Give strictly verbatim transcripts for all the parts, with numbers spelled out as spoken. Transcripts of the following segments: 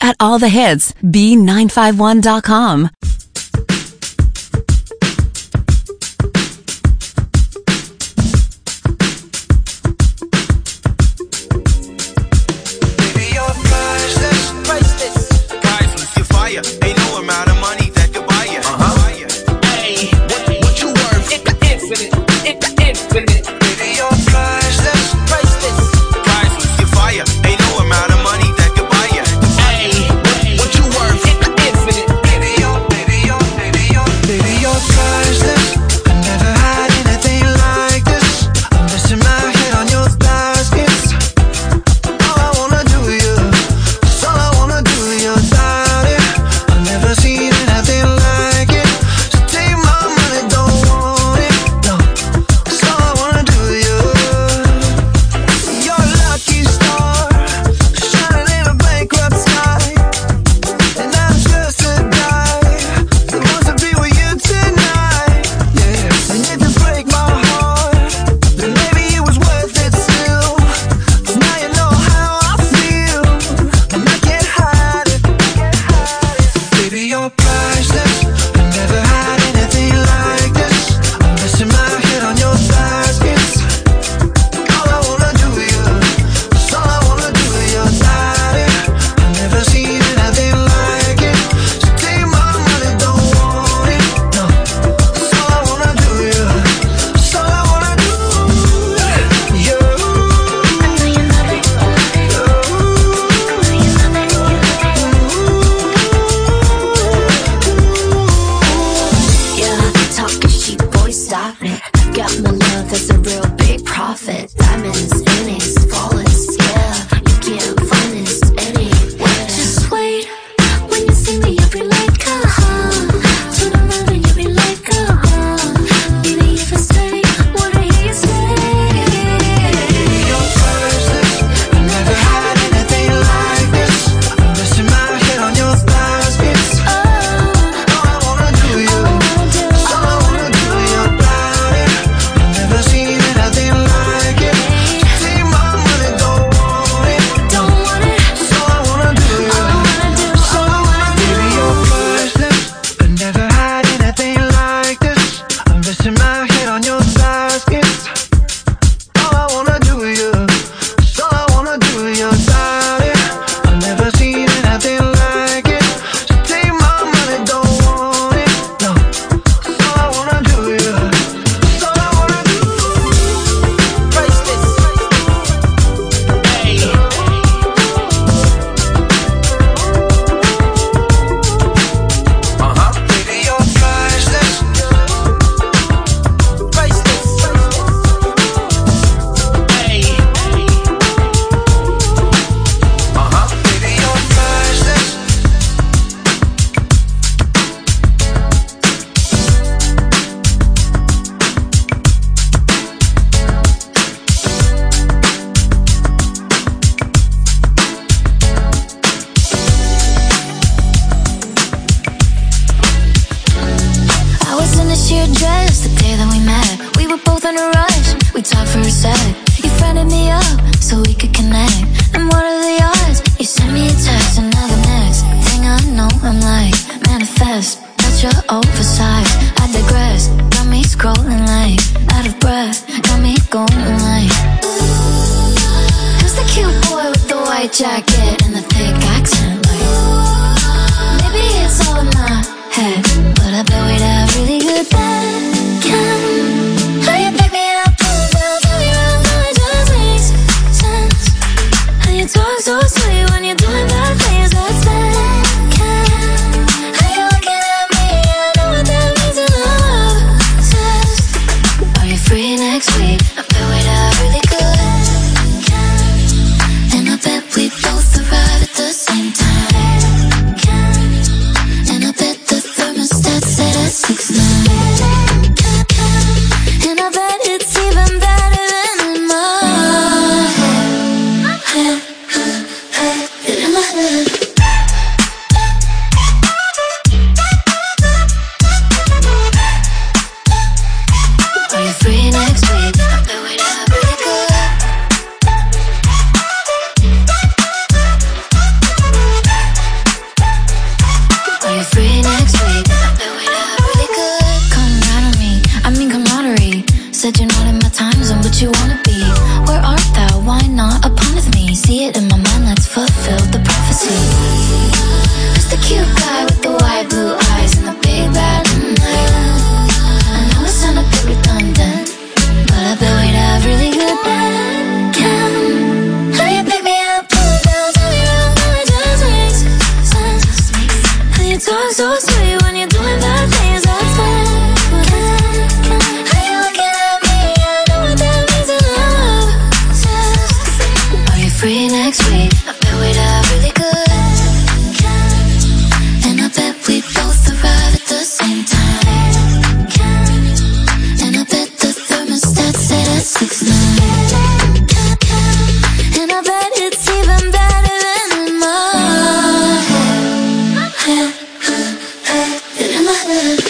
at all the hits, B nine five one dot com. Jacket and the thick accent, like maybe it's all in my head, but I bet we'd have really good bacon. How you pick me up, pull me down, turn me around, now it just makes sense. And you talk so sweet when you're doing bad things, that's bacon. How you looking at me, I know what that means, and I'm obsessed. Are you free next week? I bet we'd have really good, and I bet we both so sweet when you're doing bad things. That's when. How you looking at me? I know what that means in love. Are you free next week? I bet we'd have really good. And I bet we both arrive at the same time. And I bet the thermostat set at six nine. And I bet it's even better than in my head. Than in my head.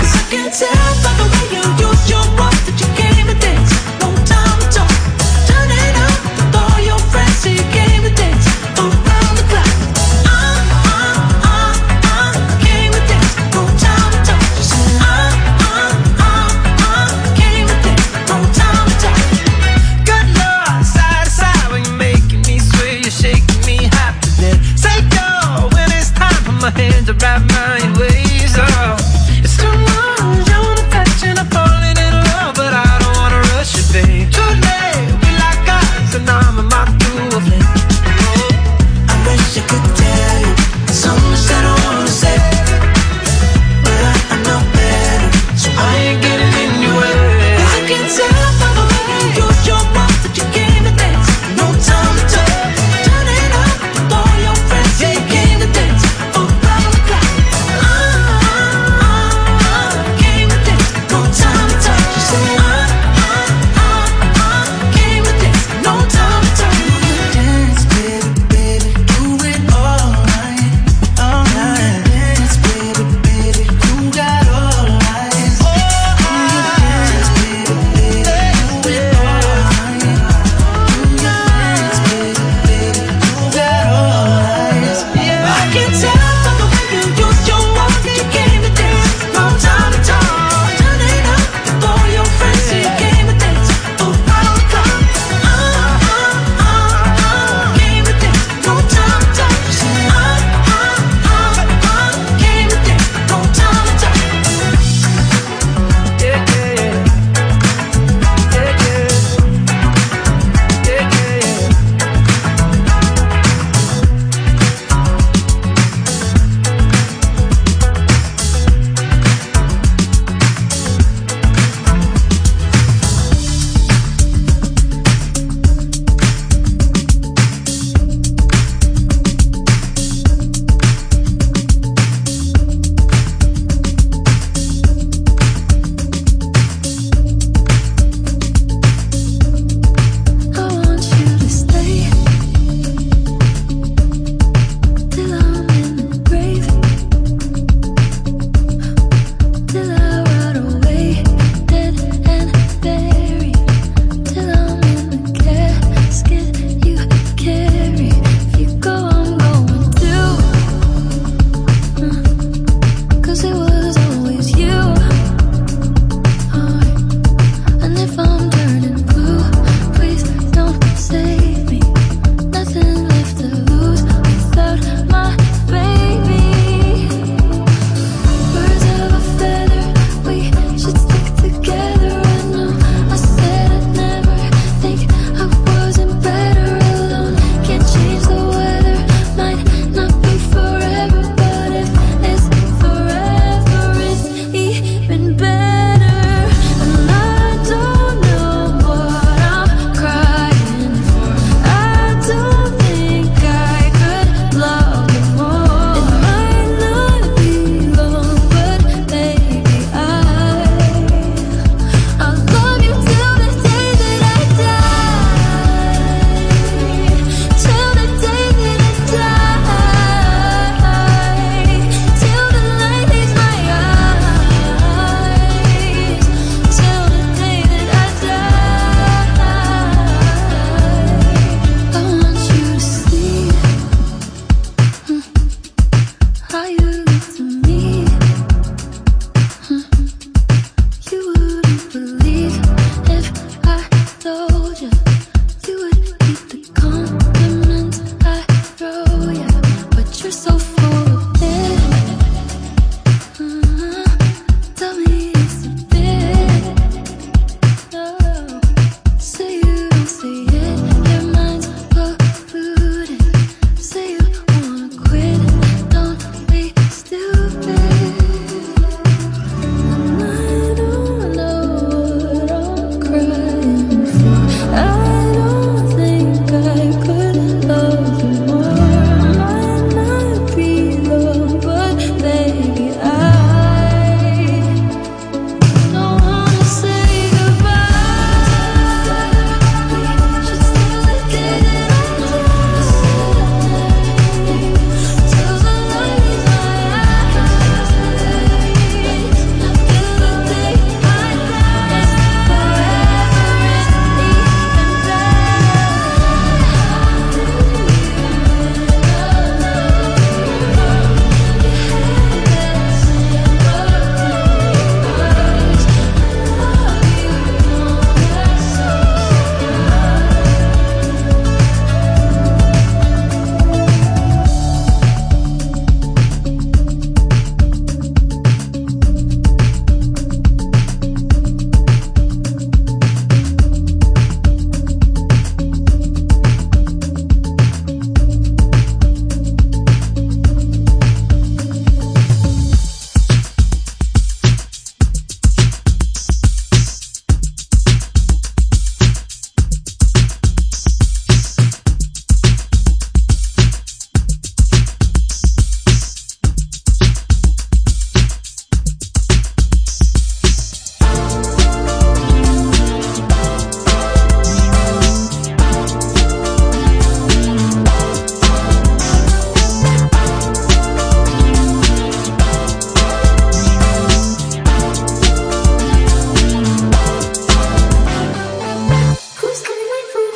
Tell by the way you use your words that you came to dance. No time to talk. Turn it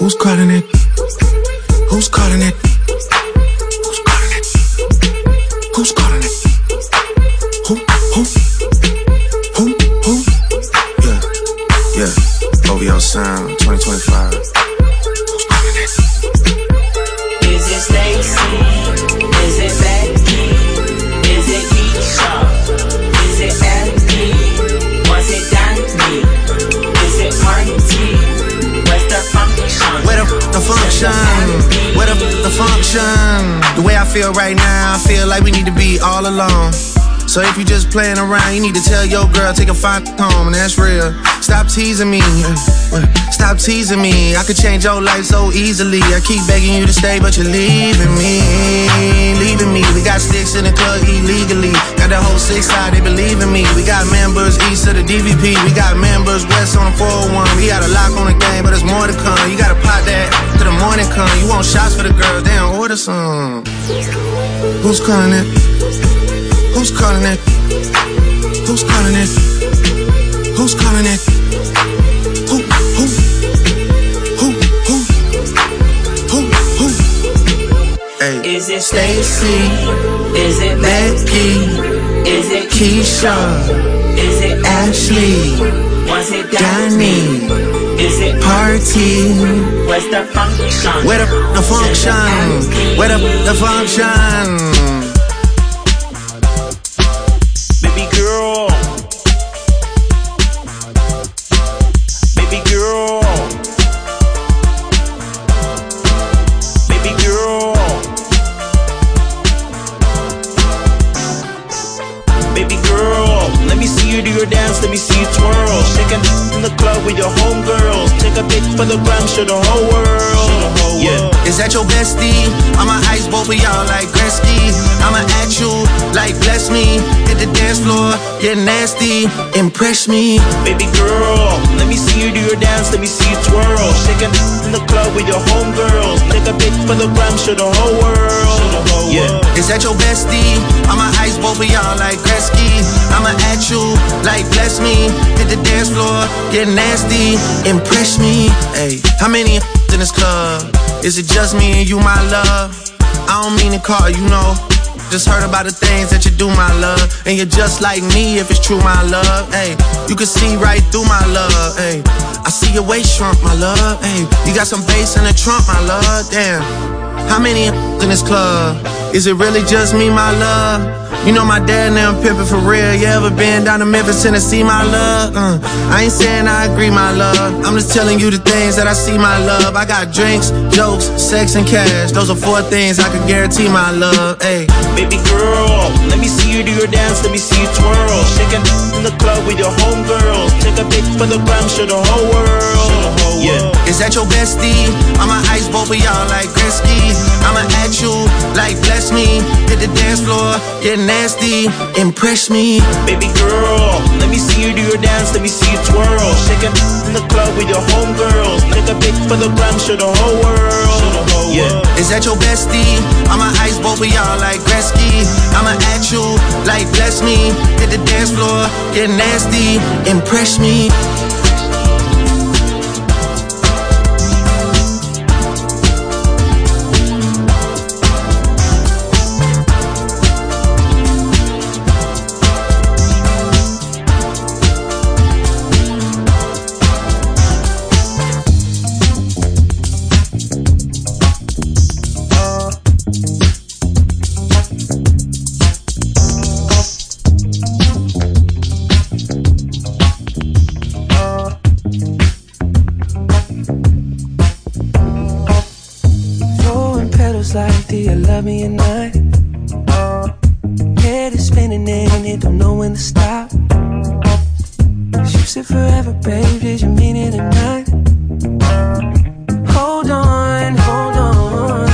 Who's calling it? Who's calling it? Who's calling it? Who's calling it? Who? Who? Who? Who? Yeah, yeah. O V O Sound twenty twenty-five. Who's calling it? Is it Stacy? Is it Becky? Is it Keisha? Is it Andy? Was it Danny? Is it Marty? Where's the function? Where the, the function? Where the, the function? The way I feel right now, I feel like we need to be all alone. So if you just playing around, you need to tell your girl, take a fine home, and that's real. Stop teasing me, stop teasing me. I could change your life so easily. I keep begging you to stay, but you're leaving me, leaving me. We got sticks in the club illegally. Got the whole six side, they believe in me. We got members east of the D V P. We got members west on the four oh one. We got a lock on the game, but there's more to come. You gotta pot that till the morning come. You want shots for the girls, they don't order some. Who's calling it? Who's calling it? Who's calling it? Who's calling it? Who, who? Who, who? Who, who? Hey. Is it Stacy? Is it Becky? Is it Keisha? Is it Ashley? Was it Danny? Is it Party? Where's the function? Where the, the function? Where the, the function? Baby girl, baby girl, baby girl, baby girl. Let me see you do your dance, let me see you twirl. Shaking in the club with your homegirls. Take a pic for the gram, show the whole world. Yeah. Is that your bestie? I'ma ice both of y'all like Gretzky. I'ma at you like bless me. Hit the dance floor, get nasty, impress me. Baby girl, let me see you do your dance, let me see you twirl. Shaking in the club with your homegirls. Take a pic for the gram, show the whole world. Yeah. Is that your bestie? I'ma ice both of y'all like Gretzky. I'ma at you like bless me. Hit the dance floor, get nasty, impress me. Hey, how many in this club? Is it just me and you, my love? I don't mean to call you, know. Just heard about the things that you do, my love. And you're just like me if it's true, my love. Hey, you can see right through my love. Hey, I see your waist shrunk, my love. Hey, you got some bass in the trunk, my love. Damn, how many in this club? Is it really just me, my love? You know my dad now pimpin' for real. You ever been down to Memphis, Tennessee, my love? Uh, I ain't saying I agree, my love. I'm just telling you the things that I see, my love. I got drinks, jokes, sex, and cash. Those are four things I can guarantee, my love. Hey, baby girl, let me see you do your dance, let me see you twirl. Shaking in the club with your homegirls. Take a pic for the gram, show the whole world. Yeah. Is that your bestie? I'ma ice both of y'all like Gretzky. I'ma at you like bless me. Hit the dance floor, get nasty, impress me. Baby girl, let me see you do your dance, let me see you twirl. Shaking in the club with your homegirls. Take a pic for the gram, show the whole world. Yeah. Is that your bestie? I'ma ice both of y'all like Gretzky. I'ma at you like bless me. Hit the dance floor, get nasty, impress me. Like, do you love me or not? Head is spinning and it don't know when to stop. You said forever, babe, did you mean it or not? Hold on, hold on.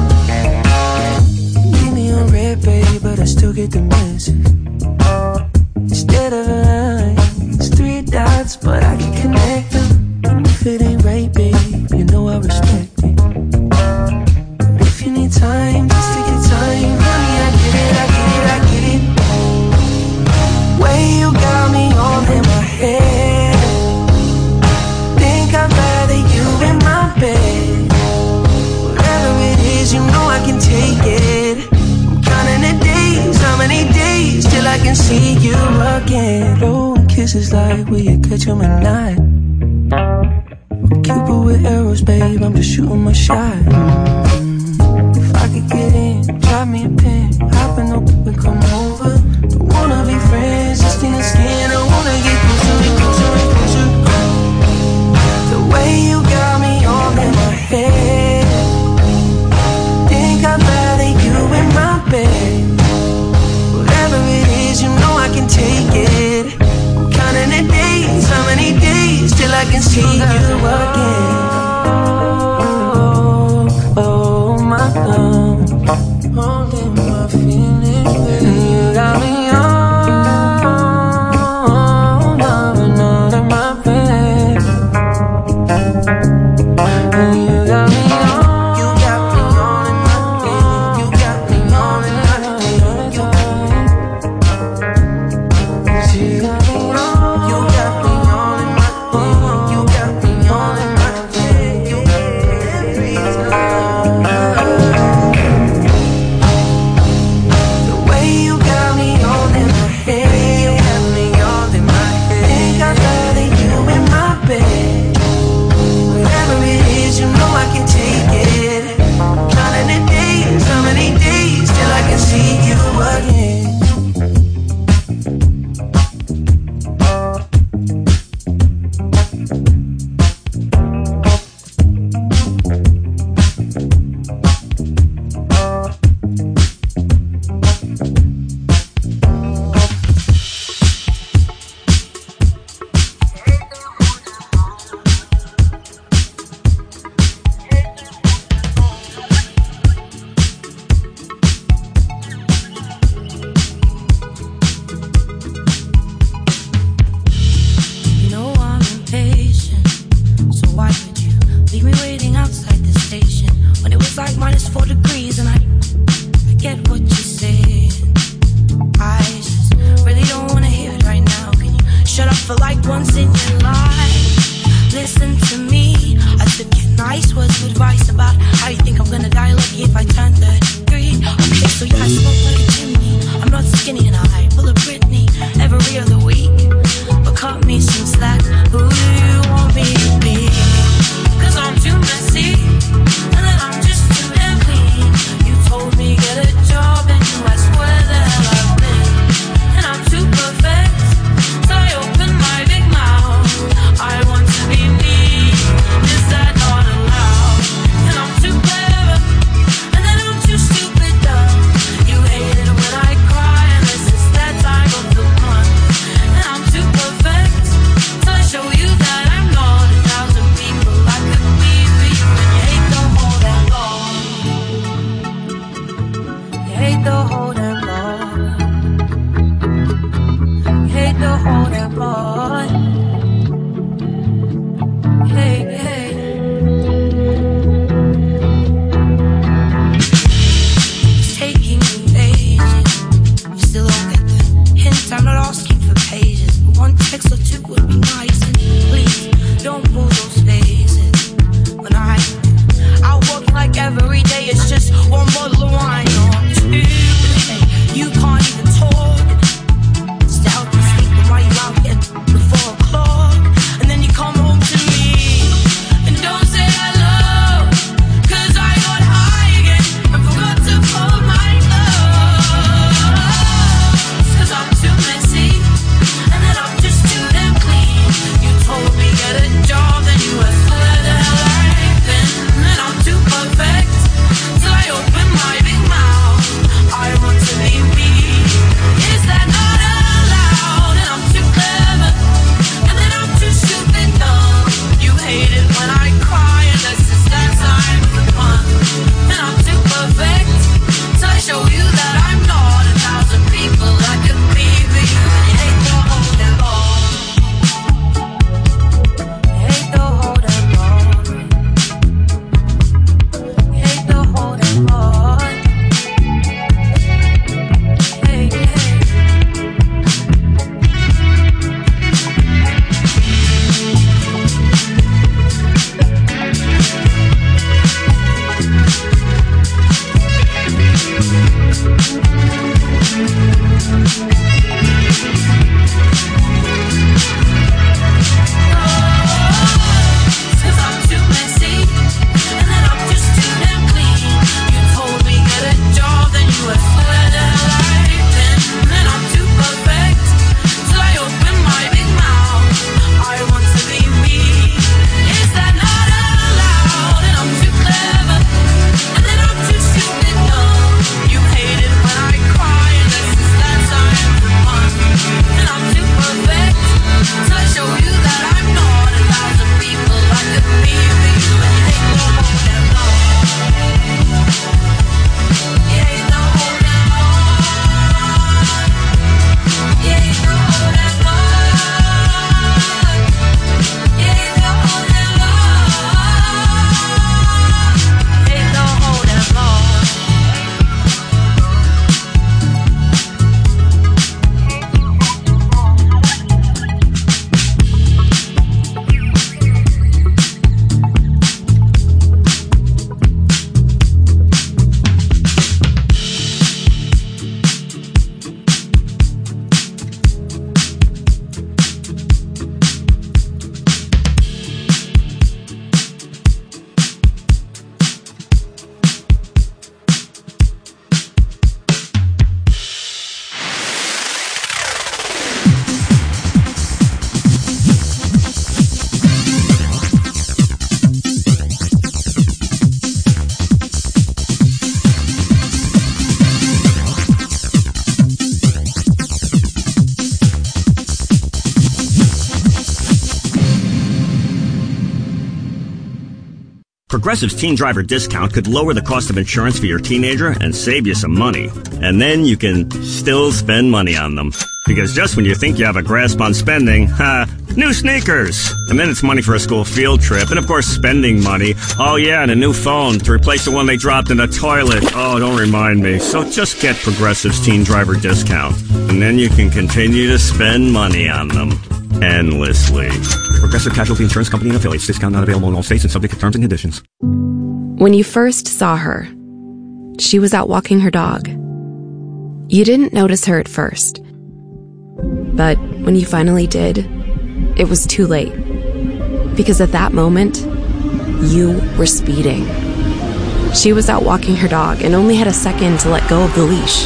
Leave me on red, babe, but I still get the message. Instead of a line, it's three dots, but I can connect them. And if it ain't right, babe, you know I respect it. If you need time, just take your time. Honey, I get it, I get it, I get it. Way you got me all in my head. Think I've take it. I'm counting the days, how many days till I can see you again. Blowing kisses like will you catch 'em at night? I'm Cupid with arrows, babe, I'm just shooting my shot. mm. If I could get in, drop me a pin, hop in up and come over. Don't wanna be friends, just in the skin, I wanna get closer, closer, closer. The way you got me all in my head, think I'd rather you in my bed. Whatever it is, you know I can take it. I'm counting the days, how many days till I can see you again. Oh, oh my God, holding my feelings, and you got me on, loving all in my bed. And you got me on. Show you that Progressive's Teen Driver discount could lower the cost of insurance for your teenager and save you some money. And then you can still spend money on them. Because just when you think you have a grasp on spending, ha, new sneakers. And then it's money for a school field trip. And of course, spending money. Oh yeah, and a new phone to replace the one they dropped in the toilet. Oh, don't remind me. So just get Progressive's Teen Driver discount. And then you can continue to spend money on them. Endlessly. Progressive Casualty Insurance Company and affiliates. Discount not available in all states and subject to terms and conditions. When you first saw her, she was out walking her dog. You didn't notice her at first. But when you finally did, it was too late. Because at that moment, you were speeding. She was out walking her dog and only had a second to let go of the leash.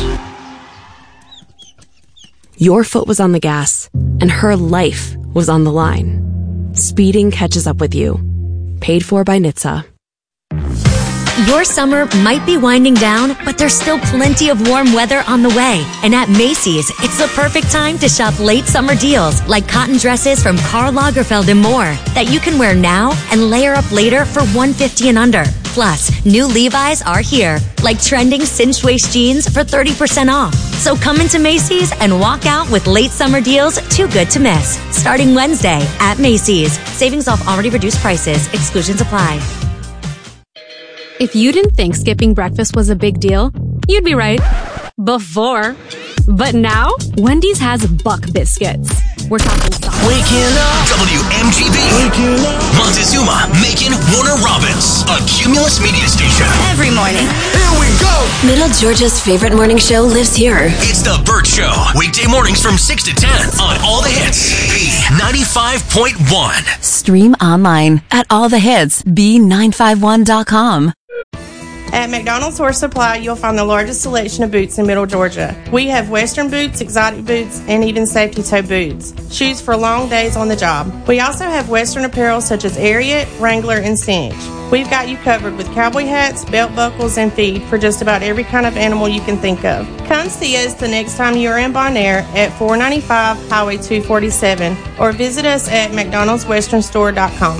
Your foot was on the gas, and her life was on the line. Speeding catches up with you. Paid for by N H T S A. Your summer might be winding down, but there's still plenty of warm weather on the way. And at Macy's, it's the perfect time to shop late summer deals like cotton dresses from Karl Lagerfeld and more that you can wear now and layer up later for one hundred fifty dollars and under. Plus, new Levi's are here, like trending cinched waist jeans for thirty percent off. So come into Macy's and walk out with late summer deals too good to miss. Starting Wednesday at Macy's. Savings off already reduced prices. Exclusions apply. If you didn't think skipping breakfast was a big deal, you'd be right. Before. But now, Wendy's has Buck Biscuits. We're talking soft. Waking up. W M G B. Waking up. Montezuma, Macon, Warner Robins. A Cumulus media station. Every morning. Here we go. Middle Georgia's favorite morning show lives here. It's The Burt Show. Weekday mornings from six to ten on All the Hits. B ninety-five point one. Stream online at all the hits b nine five one dot com. At McDonald's Horse Supply, you'll find the largest selection of boots in Middle Georgia. We have Western boots, exotic boots, and even safety toe boots. Shoes for long days on the job. We also have Western apparel such as Ariat, Wrangler, and Cinch. We've got you covered with cowboy hats, belt buckles, and feed for just about every kind of animal you can think of. Come see us the next time you are in Bonaire at four ninety-five Highway two forty-seven or visit us at mcdonalds western store dot com.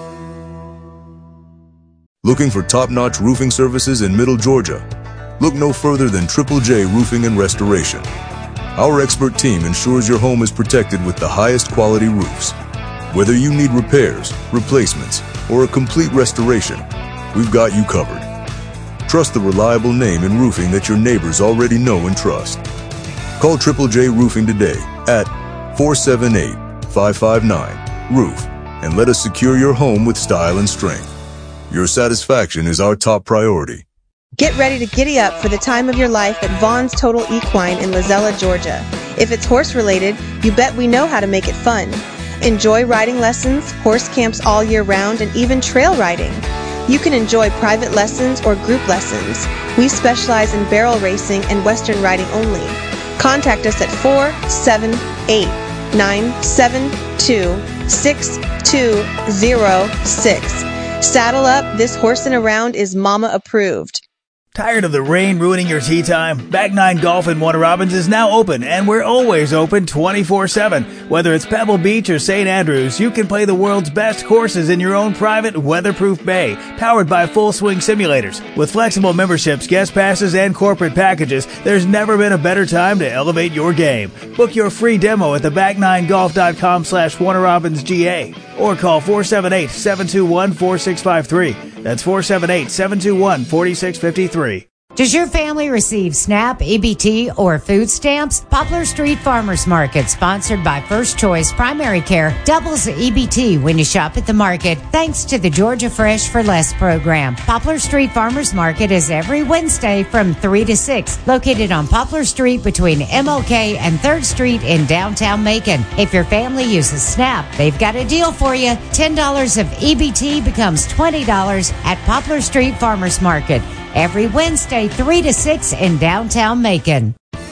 Looking for top-notch roofing services in Middle Georgia? Look no further than Triple J Roofing and Restoration. Our expert team ensures your home is protected with the highest quality roofs. Whether you need repairs, replacements, or a complete restoration, we've got you covered. Trust the reliable name in roofing that your neighbors already know and trust. Call Triple J Roofing today at four seven eight, five five nine, roof and let us secure your home with style and strength. Your satisfaction is our top priority. Get ready to giddy up for the time of your life at Vaughn's Total Equine in Lozella, Georgia. If it's horse-related, you bet we know how to make it fun. Enjoy riding lessons, horse camps all year round, and even trail riding. You can enjoy private lessons or group lessons. We specialize in barrel racing and Western riding only. Contact us at four seven eight, nine seven two, six two zero six. Saddle up, this horsing around is mama approved. Tired of the rain ruining your tee time? Back Nine Golf in Warner Robins is now open, and we're always open twenty-four seven. Whether it's Pebble Beach or Saint Andrews, you can play the world's best courses in your own private, weatherproof bay, powered by Full Swing Simulators. With flexible memberships, guest passes, and corporate packages, there's never been a better time to elevate your game. Book your free demo at the back nine golf dot com slash Warner Robins G A or call four seven eight, seven two one, four six five three. That's four seven eight, seven two one, four six five three. Does your family receive SNAP, E B T, or food stamps? Poplar Street Farmers Market, sponsored by First Choice Primary Care, doubles the E B T when you shop at the market thanks to the Georgia Fresh for Less program. Poplar Street Farmers Market is every Wednesday from three to six, located on Poplar Street between M L K and third Street in downtown Macon. If your family uses SNAP, they've got a deal for you. ten dollars of E B T becomes twenty dollars at Poplar Street Farmers Market. Every Wednesday, three to six in downtown Macon.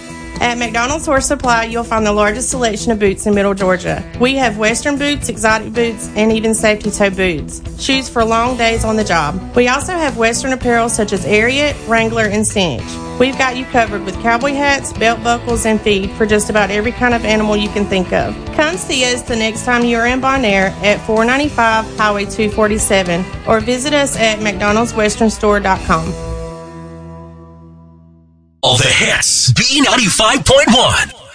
At McDonald's Horse Supply, you'll find the largest selection of boots in Middle Georgia. We have Western boots, exotic boots, and even safety toe boots. Shoes for long days on the job. We also have Western apparel such as Ariat, Wrangler, and Cinch. We've got you covered with cowboy hats, belt buckles, and feed for just about every kind of animal you can think of. Come see us the next time you are in Bonaire at four ninety-five Highway two forty-seven or visit us at mcdonalds western store dot com. All the hits. B ninety-five point one.